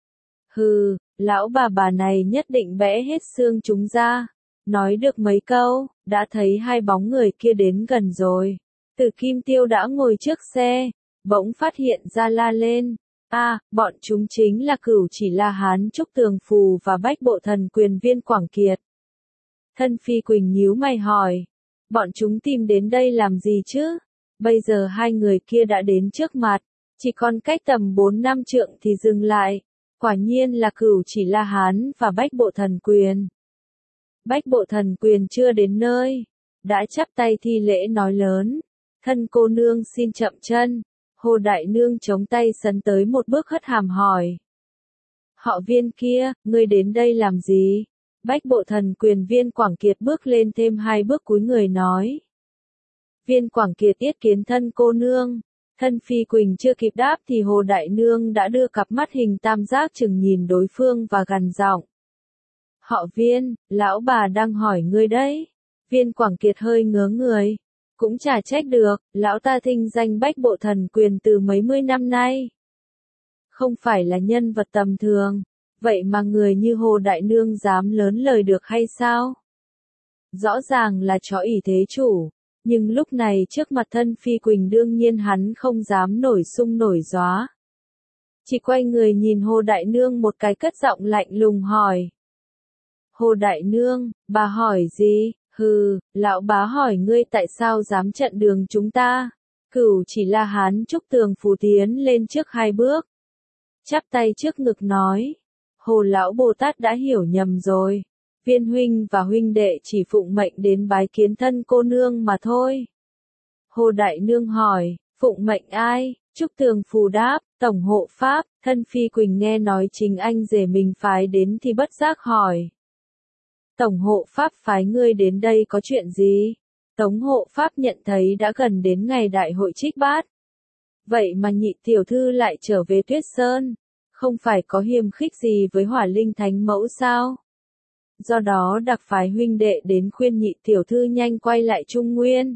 Hừ, lão bà bà này nhất định bẽ hết xương chúng ra. Nói được mấy câu, đã thấy hai bóng người kia đến gần rồi. Từ Kim Tiêu đã ngồi trước xe, bỗng phát hiện ra la lên. A, à, bọn chúng chính là Cửu Chỉ La Hán Trúc Tường Phù và Bách Bộ Thần Quyền Viên Quảng Kiệt. Thân Phi Quỳnh nhíu mày hỏi, bọn chúng tìm đến đây làm gì chứ? Bây giờ hai người kia đã đến trước mặt, chỉ còn cách tầm bốn năm trượng thì dừng lại. Quả nhiên là Cửu Chỉ La Hán và Bách Bộ Thần Quyền. Bách Bộ Thần Quyền chưa đến nơi, đã chắp tay thi lễ nói lớn, thân cô nương xin chậm chân. Hồ Đại Nương chống tay sấn tới một bước hất hàm hỏi. Họ Viên kia, ngươi đến đây làm gì? Bách Bộ Thần Quyền Viên Quảng Kiệt bước lên thêm hai bước cúi người nói. Viên Quảng Kiệt yết kiến thân cô nương. Thân Phi Quỳnh chưa kịp đáp thì Hồ Đại Nương đã đưa cặp mắt hình tam giác chừng nhìn đối phương và gằn giọng. Họ Viên, lão bà đang hỏi ngươi đấy. Viên Quảng Kiệt hơi ngớ người. Cũng chả trách được, lão ta thinh danh Bách Bộ Thần Quyền từ mấy mươi năm nay. Không phải là nhân vật tầm thường, vậy mà người như Hồ Đại Nương dám lớn lời được hay sao? Rõ ràng là chó ỷ thế chủ. Nhưng lúc này trước mặt thân Phi Quỳnh đương nhiên hắn không dám nổi sung nổi gió. Chỉ quay người nhìn Hồ Đại Nương một cái cất giọng lạnh lùng hỏi. Hồ Đại Nương, bà hỏi gì? Hừ, lão bá hỏi ngươi tại sao dám chặn đường chúng ta? Cửu Chỉ La Hán Trúc Tường Phù tiến lên trước hai bước. chắp tay trước ngực nói. Hồ lão Bồ Tát đã hiểu nhầm rồi. Viên huynh và huynh đệ chỉ phụng mệnh đến bái kiến thân cô nương mà thôi. Hồ đại nương hỏi, phụng mệnh ai? Trúc Tường Phù đáp, tổng hộ pháp. Thân Phi Quỳnh nghe nói chính anh rể mình phái đến thì bất giác hỏi. Tổng hộ pháp phái ngươi đến đây có chuyện gì? Tống hộ pháp nhận thấy đã gần đến ngày đại hội Trích Bát. Vậy mà nhị tiểu thư lại trở về Tuyết Sơn. Không phải có hiềm khích gì với Hỏa Linh Thánh Mẫu sao? Do đó đặc phái huynh đệ đến khuyên nhị tiểu thư nhanh quay lại Trung Nguyên.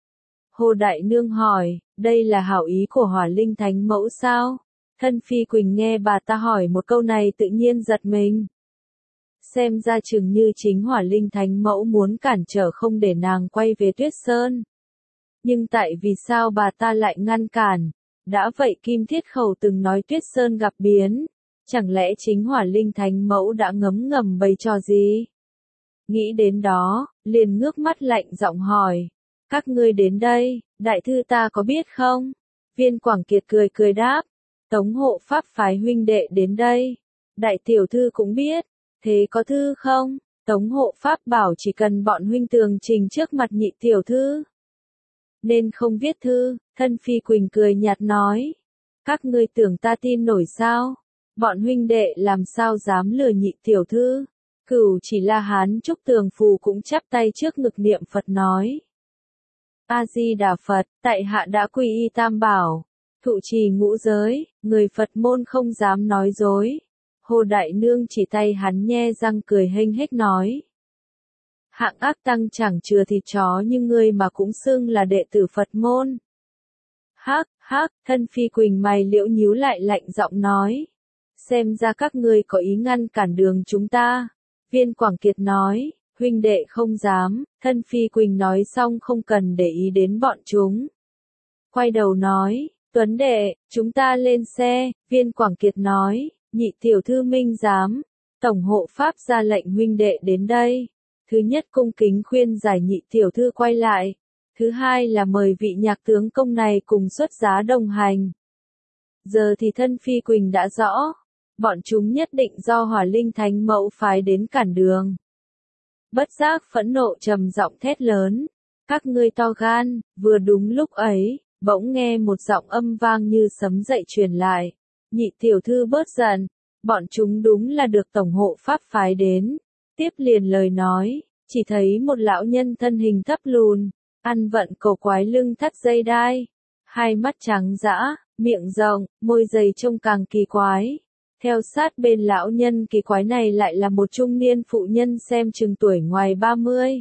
Hồ đại nương hỏi, đây là hảo ý của Hỏa Linh Thánh Mẫu sao? Thân Phi Quỳnh nghe bà ta hỏi một câu này tự nhiên giật mình. Xem ra chừng như chính Hỏa Linh Thánh Mẫu muốn cản trở không để nàng quay về Tuyết Sơn. Nhưng tại vì sao bà ta lại ngăn cản? Đã vậy Kim Thiết Khẩu từng nói Tuyết Sơn gặp biến. Chẳng lẽ chính Hỏa Linh Thánh Mẫu đã ngấm ngầm bày trò gì? Nghĩ đến đó, liền ngước mắt lạnh giọng hỏi. Các ngươi đến đây, đại thư ta có biết không? Viên Quảng Kiệt cười cười đáp. Tống hộ pháp phái huynh đệ đến đây. Đại tiểu thư cũng biết. Thế có thư không? Tống hộ pháp bảo chỉ cần bọn huynh tường trình trước mặt nhị tiểu thư. Nên không viết thư, thân Phi Quỳnh cười nhạt nói. Các ngươi tưởng ta tin nổi sao? Bọn huynh đệ làm sao dám lừa nhị tiểu thư? Cửu Chỉ La Hán Trúc Tường Phù cũng chắp tay trước ngực niệm Phật nói. A-di-đà Phật, tại hạ đã quy y tam bảo, thụ trì ngũ giới, người Phật môn không dám nói dối. Hồ đại nương chỉ tay hắn nhe răng cười hênh hếch nói. Hạng ác tăng chẳng chừa thịt chó như ngươi mà cũng xưng là đệ tử Phật môn. Hắc, hắc, thân Phi Quỳnh mày liễu nhíu lại lạnh giọng nói. Xem ra các ngươi có ý ngăn cản đường chúng ta. Viên Quảng Kiệt nói, huynh đệ không dám, thân Phi Quỳnh nói xong không cần để ý đến bọn chúng. Quay đầu nói, Tuấn đệ, chúng ta lên xe, Viên Quảng Kiệt nói, nhị tiểu thư minh dám, tổng hộ pháp ra lệnh huynh đệ đến đây. Thứ nhất cung kính khuyên giải nhị tiểu thư quay lại. Thứ hai là mời vị nhạc tướng công này cùng xuất giá đồng hành. Giờ thì thân Phi Quỳnh đã rõ. Bọn chúng nhất định do Hỏa Linh Thánh Mẫu phái đến cản đường. Bất giác phẫn nộ trầm giọng thét lớn. Các ngươi to gan, vừa đúng lúc ấy, bỗng nghe một giọng âm vang như sấm dậy truyền lại. Nhị tiểu thư bớt giận, bọn chúng đúng là được tổng hộ pháp phái đến. Tiếp liền lời nói, chỉ thấy một lão nhân thân hình thấp lùn, ăn vận cổ quái lưng thắt dây đai, hai mắt trắng dã, miệng rộng, môi dày trông càng kỳ quái. Theo sát bên lão nhân kỳ quái này lại là một trung niên phụ nhân xem chừng tuổi ngoài ba mươi.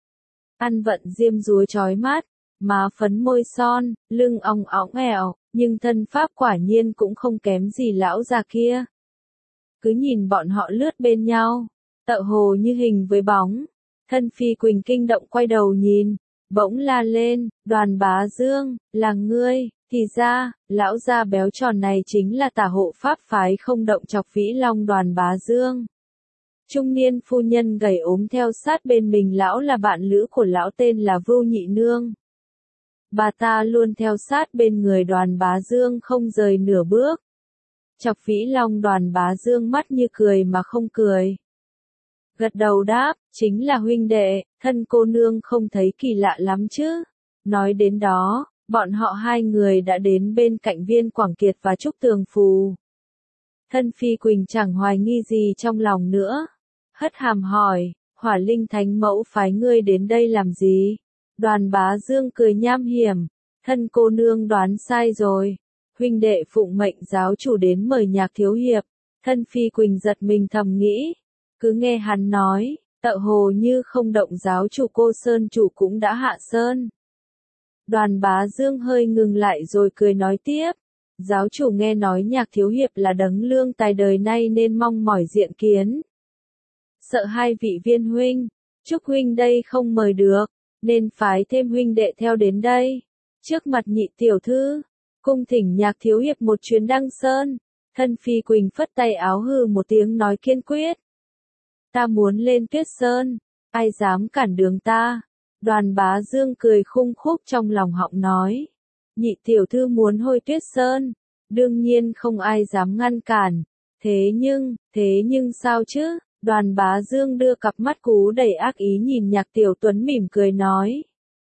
Ăn vận diêm dúa chói mắt, má phấn môi son, lưng ong óng ẻo, nhưng thân pháp quả nhiên cũng không kém gì lão già kia. Cứ nhìn bọn họ lướt bên nhau, tựa hồ như hình với bóng. Thân Phi Quỳnh kinh động quay đầu nhìn, bỗng la lên, Đoàn Bá Dương, là ngươi. Thì ra, lão già béo tròn này chính là tả hộ pháp phái không động chọc Vĩ Long Đoàn Bá Dương. Trung niên phu nhân gầy ốm theo sát bên mình lão là bạn lữ của lão tên là Vưu Nhị Nương. Bà ta luôn theo sát bên người Đoàn Bá Dương không rời nửa bước. Chọc Vĩ Long Đoàn Bá Dương mắt như cười mà không cười. Gật đầu đáp, chính là huynh đệ, thân cô nương không thấy kỳ lạ lắm chứ. Nói đến đó, bọn họ hai người đã đến bên cạnh Viên Quảng Kiệt và Trúc Tường Phù. Thân Phi Quỳnh chẳng hoài nghi gì trong lòng nữa. Hất hàm hỏi, Hỏa Linh Thánh Mẫu phái ngươi đến đây làm gì? Đoàn Bá Dương cười nham hiểm, thân cô nương đoán sai rồi. Huynh đệ phụng mệnh giáo chủ đến mời Nhạc thiếu hiệp. Thân Phi Quỳnh giật mình thầm nghĩ. Cứ nghe hắn nói, tựa hồ như không động giáo chủ cô Sơn chủ cũng đã hạ sơn. Đoàn Bá Dương hơi ngừng lại rồi cười nói tiếp. Giáo chủ nghe nói Nhạc thiếu hiệp là đấng lương tài đời nay nên mong mỏi diện kiến. Sợ hai vị Viên huynh, Trúc huynh đây không mời được, nên phái thêm huynh đệ theo đến đây. Trước mặt nhị tiểu thư, cung thỉnh Nhạc thiếu hiệp một chuyến đăng sơn. Thân Phi Quỳnh phất tay áo hừ một tiếng nói kiên quyết. Ta muốn lên Tuyết Sơn, ai dám cản đường ta? Đoàn Bá Dương cười khung khúc trong lòng họng nói. Nhị tiểu thư muốn hôi Tuyết Sơn, Đương nhiên không ai dám ngăn cản. Thế nhưng, thế nhưng sao chứ? Đoàn Bá Dương đưa cặp mắt cú đầy ác ý nhìn Nhạc Tiểu Tuấn mỉm cười nói.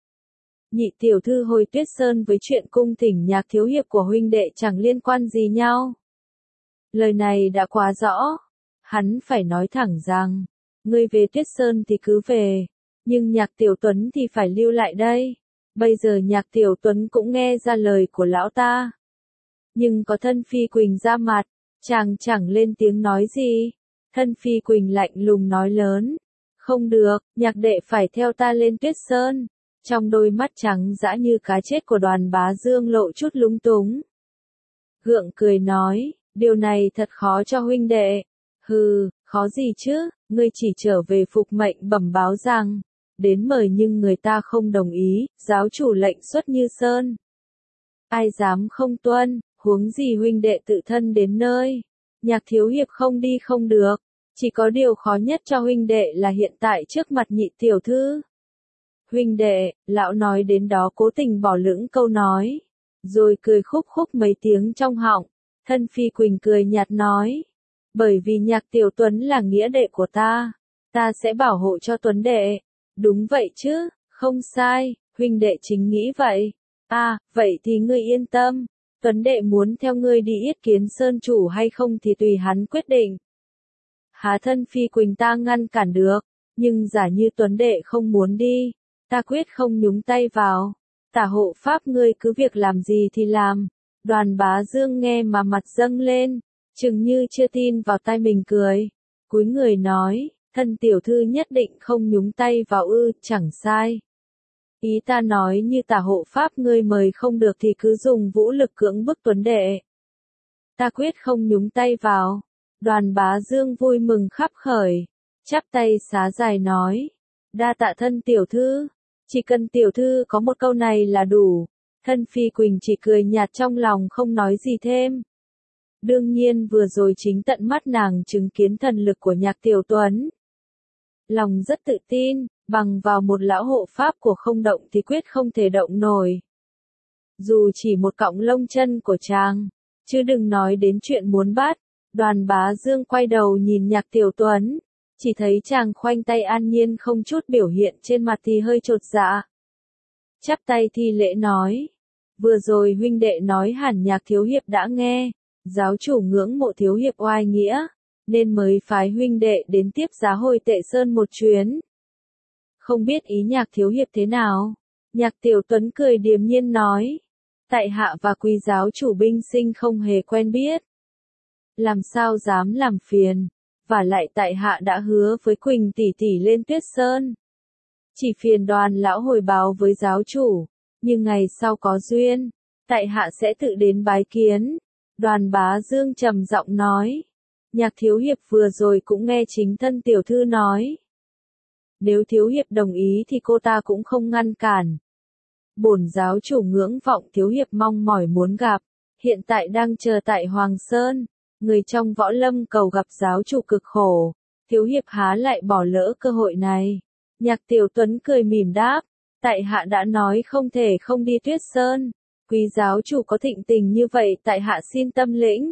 Nhị tiểu thư hồi Tuyết Sơn với chuyện cung thỉnh Nhạc thiếu hiệp của huynh đệ chẳng liên quan gì nhau. Lời này đã quá rõ. Hắn phải nói thẳng rằng, ngươi về Tuyết Sơn thì cứ về, nhưng Nhạc Tiểu Tuấn thì phải lưu lại đây. Bây giờ Nhạc Tiểu Tuấn cũng nghe ra lời của lão ta. Nhưng có Thân Phi Quỳnh ra mặt, chàng chẳng lên tiếng nói gì. Thân Phi Quỳnh lạnh lùng nói lớn. Không được, Nhạc đệ phải theo ta lên Tuyết Sơn. Trong đôi mắt trắng dã như cá chết của Đoàn Bá Dương lộ chút lúng túng. Gượng cười nói, điều này thật khó cho huynh đệ. Hừ, khó gì chứ, ngươi chỉ trở về phục mệnh bẩm báo rằng, đến mời nhưng người ta không đồng ý, giáo chủ lệnh xuất như sơn. Ai dám không tuân, huống gì huynh đệ tự thân đến nơi. Nhạc thiếu hiệp không đi không được, chỉ có điều khó nhất cho huynh đệ là hiện tại trước mặt nhị tiểu thư. Huynh đệ, lão nói đến đó cố tình bỏ lửng câu nói, rồi cười khúc khúc mấy tiếng trong họng. Thân Phi Quỳnh cười nhạt nói, bởi vì Nhạc Tiểu Tuấn là nghĩa đệ của ta, ta sẽ bảo hộ cho Tuấn đệ. Đúng vậy chứ, không sai, huynh đệ chính nghĩ vậy. À, vậy thì ngươi yên tâm, Tuấn đệ muốn theo ngươi đi yết kiến sơn chủ hay không thì tùy hắn quyết định. Há Thân Phi Quỳnh ta ngăn cản được, nhưng giả như Tuấn đệ không muốn đi, ta quyết không nhúng tay vào. Tả hộ pháp ngươi cứ việc làm gì thì làm. Đoàn Bá Dương nghe mà mặt dâng lên, chừng như chưa tin vào tai mình cười. Cúi người nói, thân tiểu thư nhất định không nhúng tay vào ư, chẳng sai. Ý ta nói như tả hộ pháp ngươi mời không được thì cứ dùng vũ lực cưỡng bức Tuấn đệ. Ta quyết không nhúng tay vào. Đoàn Bá Dương vui mừng khắp khởi, chắp tay xá dài nói, đa tạ thân tiểu thư, chỉ cần tiểu thư có một câu này là đủ. Thân Phi Quỳnh chỉ cười nhạt trong lòng không nói gì thêm. Đương nhiên vừa rồi chính tận mắt nàng chứng kiến thần lực của Nhạc Tiểu Tuấn. Lòng rất tự tin, bằng vào một lão hộ pháp của không động thì quyết không thể động nổi. Dù chỉ một cọng lông chân của chàng, chứ đừng nói đến chuyện muốn bắt. Đoàn Bá Dương quay đầu nhìn Nhạc Tiểu Tuấn, chỉ thấy chàng khoanh tay an nhiên không chút biểu hiện trên mặt thì hơi chột dạ. Chắp tay thi lễ nói, vừa rồi huynh đệ nói hẳn Nhạc thiếu hiệp đã nghe, giáo chủ ngưỡng mộ thiếu hiệp oai nghĩa, nên mới phái huynh đệ đến tiếp giá Hồi Tệ Sơn một chuyến. Không biết ý Nhạc thiếu hiệp thế nào? Nhạc Tiểu Tuấn cười điềm nhiên nói, tại hạ và quý giáo chủ binh sinh không hề quen biết. Làm sao dám làm phiền, và lại tại hạ đã hứa với Quỳnh tỷ tỷ lên Tuyết Sơn. Chỉ phiền Đoàn lão hồi báo với giáo chủ, nhưng ngày sau có duyên, tại hạ sẽ tự đến bái kiến. Đoàn Bá Dương trầm giọng nói, Nhạc thiếu hiệp vừa rồi cũng nghe chính thân tiểu thư nói. Nếu thiếu hiệp đồng ý thì cô ta cũng không ngăn cản. Bổn giáo chủ ngưỡng vọng thiếu hiệp mong mỏi muốn gặp, hiện tại đang chờ tại Hoàng Sơn. Người trong võ lâm cầu gặp giáo chủ cực khổ, thiếu hiệp há lại bỏ lỡ cơ hội này. Nhạc Tiểu Tuấn cười mỉm đáp, tại hạ đã nói không thể không đi Tuyết Sơn, quý giáo chủ có thịnh tình như vậy tại hạ xin tâm lĩnh.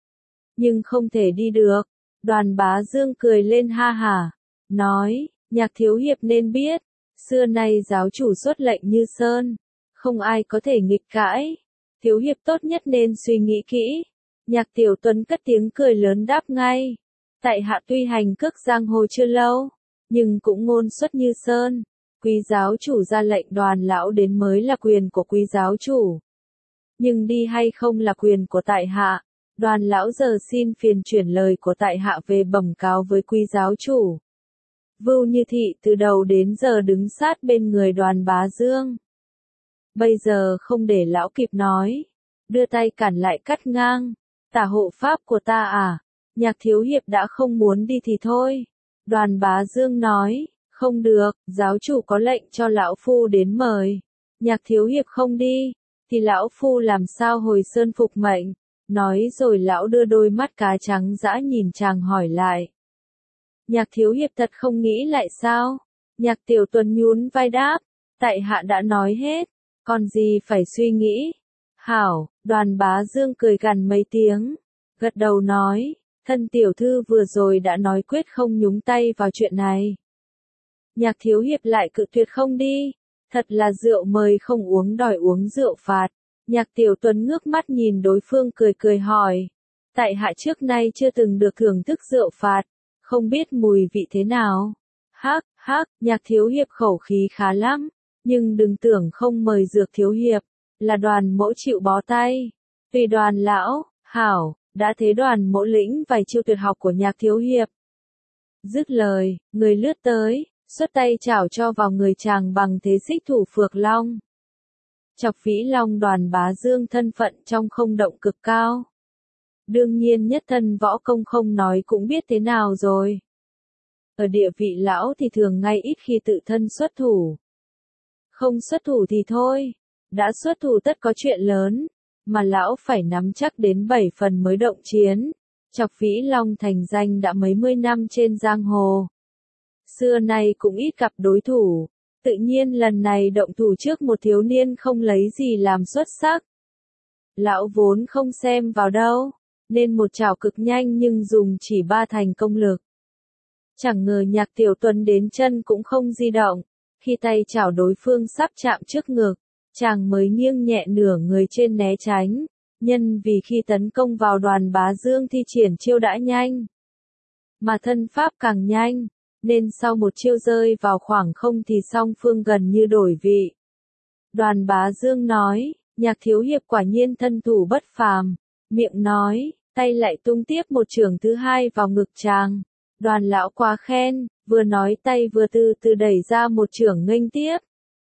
Nhưng không thể đi được. Đoàn Bá Dương cười lên ha hả, nói, Nhạc thiếu hiệp nên biết, xưa nay giáo chủ xuất lệnh như sơn, không ai có thể nghịch cãi, thiếu hiệp tốt nhất nên suy nghĩ kỹ. Nhạc Tiểu Tuấn cất tiếng cười lớn đáp ngay, tại hạ tuy hành cước giang hồ chưa lâu, nhưng cũng ngôn xuất như sơn, quý giáo chủ ra lệnh Đoàn lão đến mới là quyền của quý giáo chủ, nhưng đi hay không là quyền của tại hạ. Đoàn lão giờ xin phiền chuyển lời của tại hạ về bẩm cáo với quý giáo chủ. Vưu Như Thị từ đầu đến giờ đứng sát bên người Đoàn Bá Dương. Bây giờ không để lão kịp nói, đưa tay cản lại cắt ngang. Tả hộ pháp của ta à, Nhạc thiếu hiệp đã không muốn đi thì thôi. Đoàn Bá Dương nói, không được, giáo chủ có lệnh cho lão phu đến mời. Nhạc thiếu hiệp không đi, thì lão phu làm sao hồi sơn phục mệnh. Nói rồi lão đưa đôi mắt cá trắng dã nhìn chàng hỏi lại. Nhạc thiếu hiệp thật không nghĩ lại sao? Nhạc Tiểu Tuấn nhún vai đáp, tại hạ đã nói hết, còn gì phải suy nghĩ. Hảo, Đoàn Bá Dương cười gằn mấy tiếng, gật đầu nói, thân tiểu thư vừa rồi đã nói quyết không nhúng tay vào chuyện này. Nhạc thiếu hiệp lại cự tuyệt không đi, thật là rượu mời không uống đòi uống rượu phạt. Nhạc Tiểu Tuấn ngước mắt nhìn đối phương cười cười hỏi, tại hạ trước nay chưa từng được thưởng thức rượu phạt, không biết mùi vị thế nào. Hắc, hắc, Nhạc thiếu hiệp khẩu khí khá lắm, nhưng đừng tưởng không mời Dược thiếu hiệp, là Đoàn mỗ chịu bó tay. Tùy Đoàn lão, hảo, đã thế Đoàn mỗ lĩnh vài chiêu tuyệt học của Nhạc thiếu hiệp. Dứt lời, người lướt tới, xuất tay chảo cho vào người chàng bằng thế xích thủ phược long. Chọc Vĩ Long Đoàn Bá Dương thân phận trong không động cực cao. Đương nhiên nhất thân võ công không nói cũng biết thế nào rồi. Ở địa vị lão thì thường ngay ít khi tự thân xuất thủ. Không xuất thủ thì thôi, đã xuất thủ tất có chuyện lớn, mà lão phải nắm chắc đến bảy phần mới động chiến. Chọc Vĩ Long thành danh đã mấy mươi năm trên giang hồ. Xưa nay cũng ít gặp đối thủ, tự nhiên lần này động thủ trước một thiếu niên không lấy gì làm xuất sắc. Lão vốn không xem vào đâu, nên một chảo cực nhanh nhưng dùng chỉ ba thành công lực. Chẳng ngờ Nhạc Tiểu Tuấn đến chân cũng không di động, khi tay chảo đối phương sắp chạm trước ngực, chàng mới nghiêng nhẹ nửa người trên né tránh, nhân vì khi tấn công vào Đoàn Bá Dương thi triển chiêu đã nhanh, mà thân pháp càng nhanh, nên sau một chiêu rơi vào khoảng không thì song phương gần như đổi vị. Đoàn Bá Dương nói, Nhạc thiếu hiệp quả nhiên thân thủ bất phàm, miệng nói, tay lại tung tiếp một chưởng thứ hai vào ngực chàng. Đoàn lão quá khen, vừa nói tay vừa từ từ đẩy ra một chưởng nghênh tiếp.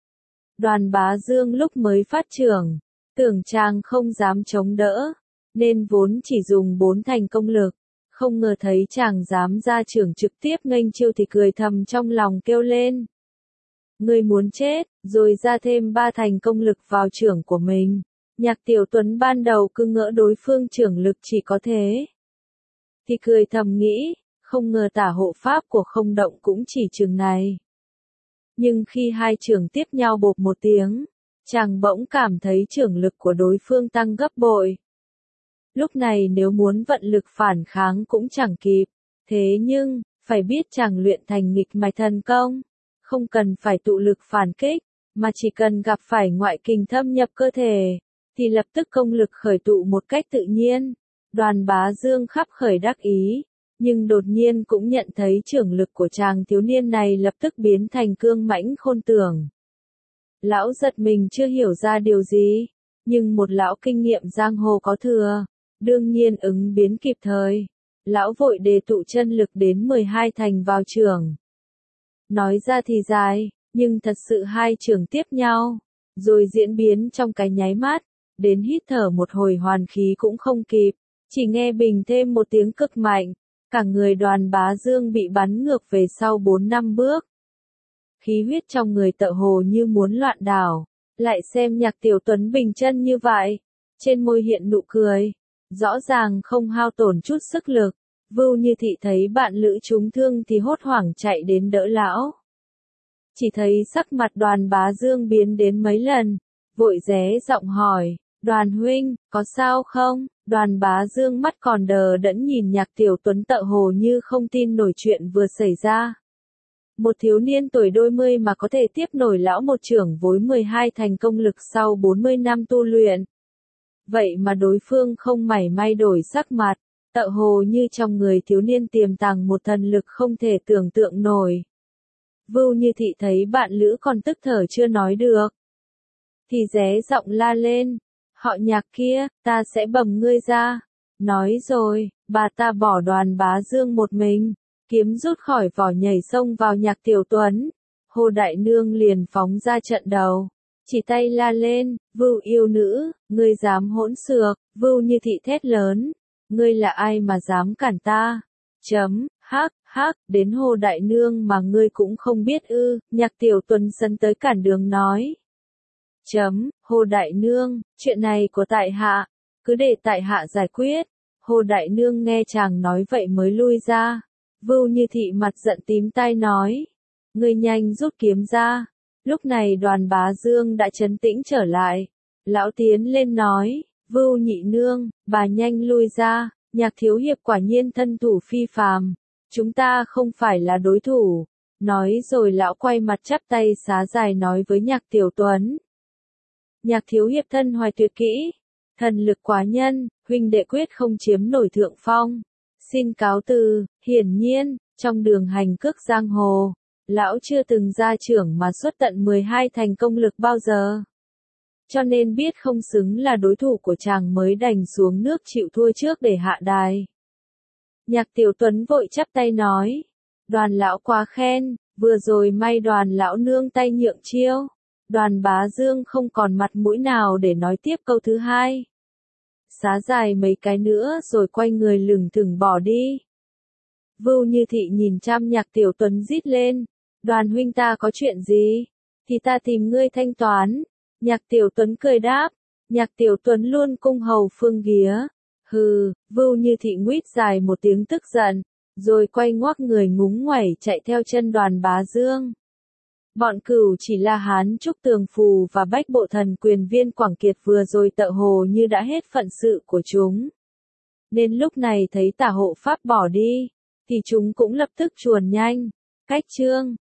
Đoàn Bá Dương lúc mới phát chưởng, tưởng chàng không dám chống đỡ, nên vốn chỉ dùng bốn thành công lực. Không ngờ thấy chàng dám ra chưởng trực tiếp nghênh chiêu thì cười thầm trong lòng kêu lên. Ngươi muốn chết, rồi ra thêm ba thành công lực vào chưởng của mình. Nhạc Tiểu Tuấn ban đầu cứ ngỡ đối phương chưởng lực chỉ có thế. Thì cười thầm nghĩ, không ngờ tả hộ pháp của không động cũng chỉ chừng này. Nhưng khi hai chưởng tiếp nhau bộp một tiếng, chàng bỗng cảm thấy chưởng lực của đối phương tăng gấp bội. Lúc này nếu muốn vận lực phản kháng cũng chẳng kịp, thế nhưng, phải biết chàng luyện thành nghịch mạch thần công, không cần phải tụ lực phản kích, mà chỉ cần gặp phải ngoại kình thâm nhập cơ thể, thì lập tức công lực khởi tụ một cách tự nhiên. Đoàn Bá Dương khắp khởi đắc ý, nhưng đột nhiên cũng nhận thấy chưởng lực của chàng thiếu niên này lập tức biến thành cương mãnh khôn tường. Lão giật mình chưa hiểu ra điều gì, nhưng một lão kinh nghiệm giang hồ có thừa, đương nhiên ứng biến kịp thời. Lão vội đề tụ chân lực đến mười hai thành vào chưởng. Nói ra thì dài, nhưng thật sự hai chưởng tiếp nhau, rồi diễn biến trong cái nháy mắt, đến hít thở một hồi hoàn khí cũng không kịp, chỉ nghe bình thêm một tiếng cực mạnh, cả người Đoàn Bá Dương bị bắn ngược về sau bốn năm bước. Khí huyết trong người tựa hồ như muốn loạn đảo, lại xem Nhạc Tiểu Tuấn bình chân như vậy, trên môi hiện nụ cười, rõ ràng không hao tổn chút sức lực. Vưu Như Thị thấy bạn lữ trúng thương thì hốt hoảng chạy đến đỡ lão. Chỉ thấy sắc mặt Đoàn Bá Dương biến đến mấy lần, vội ré giọng hỏi, Đoàn huynh, có sao không? Đoàn Bá Dương mắt còn đờ đẫn nhìn Nhạc Tiểu Tuấn tựa hồ như không tin nổi chuyện vừa xảy ra. Một thiếu niên tuổi đôi mươi mà có thể tiếp nổi lão một chưởng với mười hai thành công lực sau bốn mươi năm tu luyện. Vậy mà đối phương không mảy may đổi sắc mặt, tựa hồ như trong người thiếu niên tiềm tàng một thần lực không thể tưởng tượng nổi. Vưu Như Thị thấy bạn lữ còn tức thở chưa nói được, thì ré giọng la lên, họ Nhạc kia, ta sẽ bầm ngươi ra. Nói rồi, bà ta bỏ Đoàn Bá Dương một mình, kiếm rút khỏi vỏ nhảy xông vào Nhạc Tiểu Tuấn. Hồ Đại Nương liền phóng ra trận đầu, chỉ tay la lên, Vưu yêu nữ, ngươi dám hỗn xược. Vưu Như Thị thét lớn, ngươi là ai mà dám cản ta? Chấm, hắc, hắc, đến Hồ Đại Nương mà ngươi cũng không biết ư? Nhạc Tiểu Tuấn sân tới cản đường nói. Chấm, Hồ Đại Nương, chuyện này của tại hạ, cứ để tại hạ giải quyết. Hồ Đại Nương nghe chàng nói vậy mới lui ra. Vưu Như Thị mặt giận tím tai nói, ngươi nhanh rút kiếm ra. Lúc này Đoàn Bá Dương đã trấn tĩnh trở lại, Lão tiến lên nói, Vưu nhị nương, bà nhanh lui ra, Nhạc thiếu hiệp quả nhiên thân thủ phi phàm, chúng ta không phải là đối thủ. Nói rồi lão quay mặt chắp tay xá dài nói với Nhạc Tiểu Tuấn. Nhạc thiếu hiệp thân hoài tuyệt kỹ, thần lực quá nhân, huynh đệ quyết không chiếm nổi thượng phong. Xin cáo từ, hiển nhiên, trong đường hành cước giang hồ, lão chưa từng ra trưởng mà xuất tận mười hai thành công lực bao giờ. Cho nên biết không xứng là đối thủ của chàng mới đành xuống nước chịu thua trước để hạ đài. Nhạc Tiểu Tuấn vội chắp tay nói, Đoàn lão quá khen, vừa rồi may Đoàn lão nương tay nhượng chiêu. Đoàn Bá Dương không còn mặt mũi nào để nói tiếp câu thứ hai. Xá dài mấy cái nữa rồi quay người lừng thừng bỏ đi. Vưu Như Thị nhìn chăm Nhạc Tiểu Tuấn rít lên, Đoàn huynh ta có chuyện gì? Thì ta tìm ngươi thanh toán. Nhạc Tiểu Tuấn cười đáp, Nhạc Tiểu Tuấn luôn cung hầu phương ghía. Hừ, Vưu Như Thị nguyết dài một tiếng tức giận, rồi quay ngoác người ngúng ngoẩy chạy theo chân Đoàn Bá Dương. Bọn cửu chỉ là Hán Trúc Tường Phù và Bách Bộ Thần Quyền Viên Quảng Kiệt vừa rồi tợ hồ như đã hết phận sự của chúng. Nên lúc này thấy Tả Hộ Pháp bỏ đi, thì chúng cũng lập tức chuồn nhanh, cách chương.